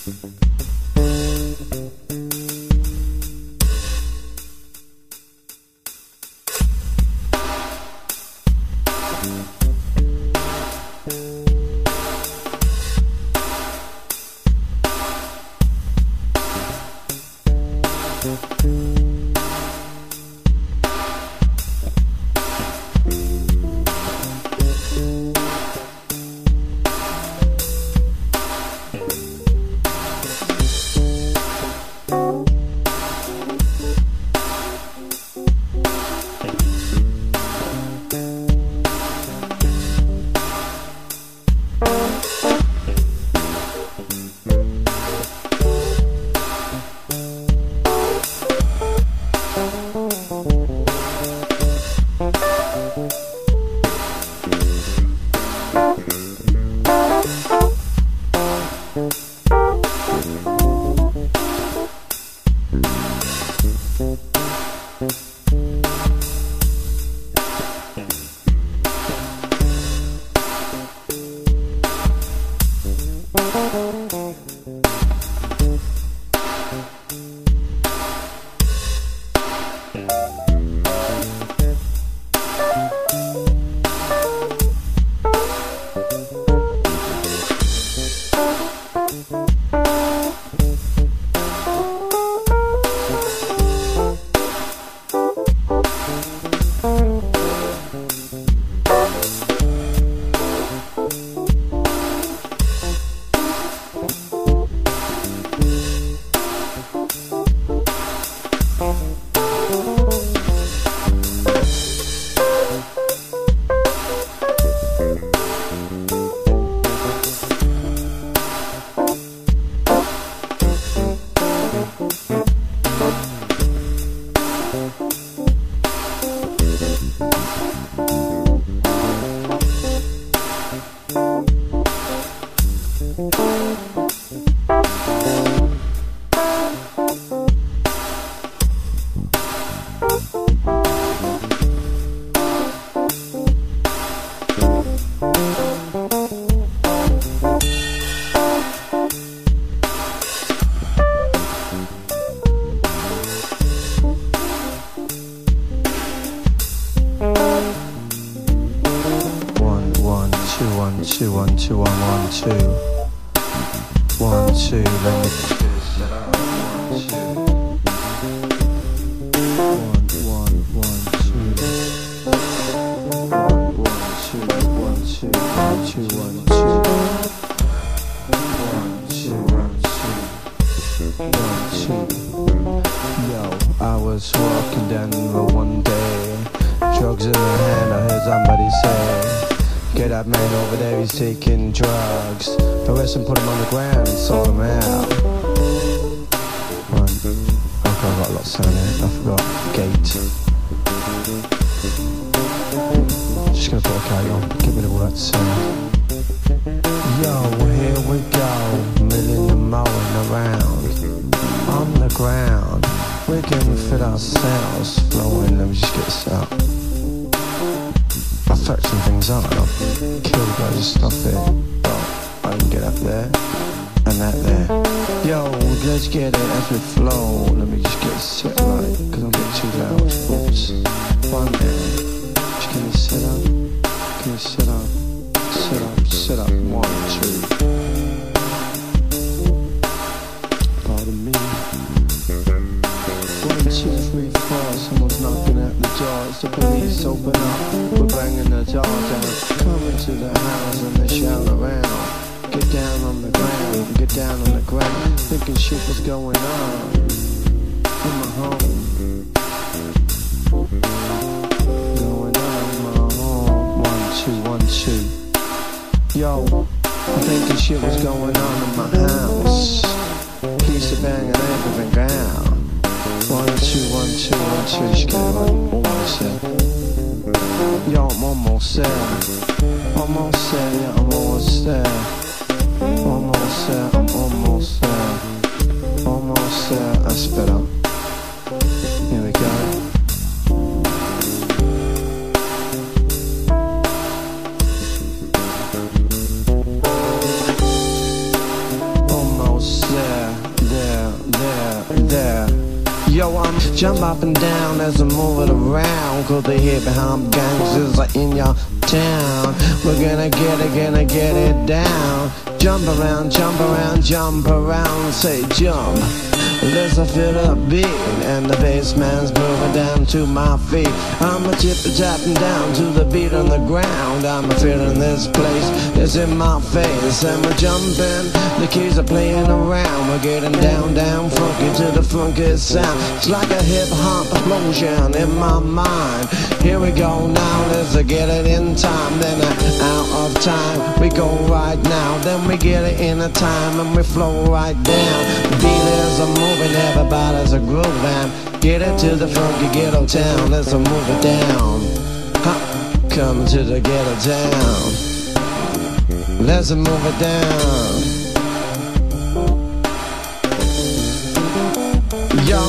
Taking drugs, arrest him, put him on the ground, sort him out. Right. Okay, I got a lot of sound here. I forgot gate. Just gonna put a K on, get rid of all that sound. Yo, here we go, milling and mowing around on the ground. We're gonna fit ourselves, flowing. Let me just get this out. I fucked some things up and I'll kill the guys and stuff here. But I can get up there and that there. Yo, let's get it as we flow. Let me just get set right, cause I'm getting too loud. Oops. 1 minute. Just can you set up? Can you set up? Set up, set up. 1, 2. Pardon me. 1, 2, 3, 4. Someone's knocking at the door. It's the police, open up. We're banging the door down. Come into the house and they shout around. Get down on the ground, get down on the ground. Thinking shit was going on in my home. Going on in my home. 1, 2, 1, 2. Yo, I'm thinking shit was going on in my house. Police are banging everything down. 1, 2, 1, 2, 1, 2. Just get it right. Almost there. Yo, I'm almost there. Almost there, yeah, I'm almost there. Almost there, I'm almost there. Almost there, that's better. Here we go. Yo, I'm jump up and down as I move it around, 'cause the hip hop gangsters are in your town. We're gonna get it down. Jump around, jump around, jump around, say jump. Let's feel the beat, and the bass man's moving down to my feet. I'm a tip-tapping down to the beat on the ground. I'm feeling this place is in my face, and we're jumping, the keys are playing around. We're getting down, down, funky to the funky sound. It's like a hip-hop explosion in my mind. Here we go now, let's get it in time. Then out of time, we go right now. Then we get it in a time, and we flow right down. The beat is a moving, everybody's a grooving. Get it to the funky ghetto town, let's move it down. Come to the ghetto town, let's move it down. Yo,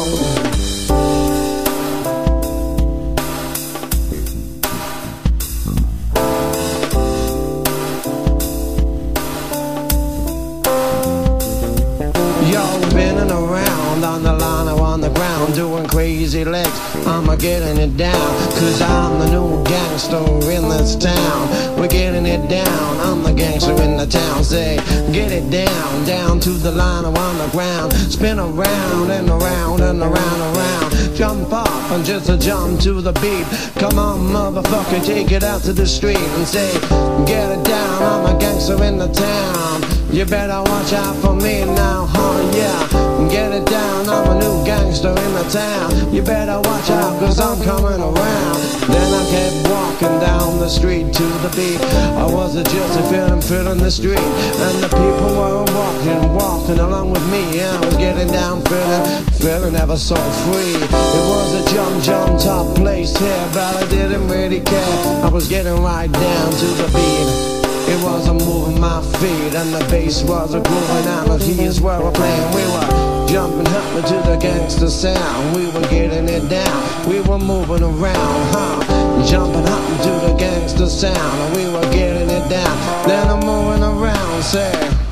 spinning around on the line or on the ground, doing crazy legs, I'm getting it down, 'cause I'm the new gangster in this town. We're getting it down, I'm the gangster in the town. Say, get it down, down to the line or on the ground. Spin around and around and around, around. Jump off and just a jump to the beat. Come on, motherfucker, take it out to the street and say, get it down, I'm a gangster in the town. You better watch out for me now, huh, yeah. Get it down, I'm a new gangster in the town. You better watch out, 'cause I'm coming around. Then I kept walking down the street to the beat. I was just feeling the street, and the people were walking along with me. Yeah, I was getting down, feeling ever so free. It was a jump top place here, but I didn't really care. I was getting right down to the beat. It was a moving my feet, and the bass was a grooving out. The keys were playing, we were jumping up to the gangster sound. We were getting it down, we were moving around, jumping up to the gangster sound, and we were getting it down. Then I'm moving around, say.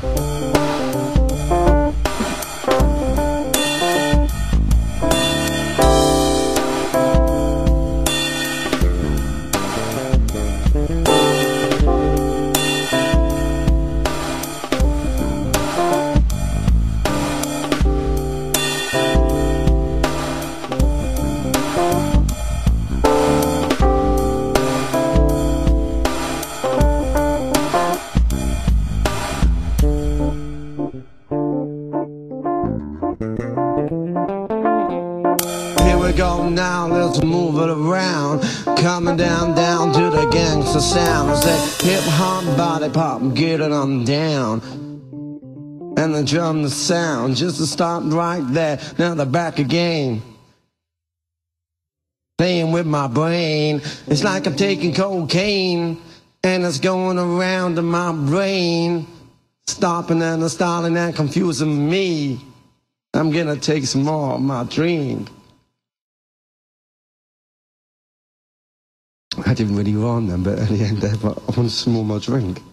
Here we go now, let's move it around. Coming down, down to the gangster sound. It's that hip hop body pop, get it on down. And the drum, the sound, just to stop right there. Now they're back again, playing with my brain. It's like I'm taking cocaine, and it's going around in my brain, stopping and stalling and confusing me. I'm gonna take some more of my drink. I didn't really want them, but at the end I want some more of my drink.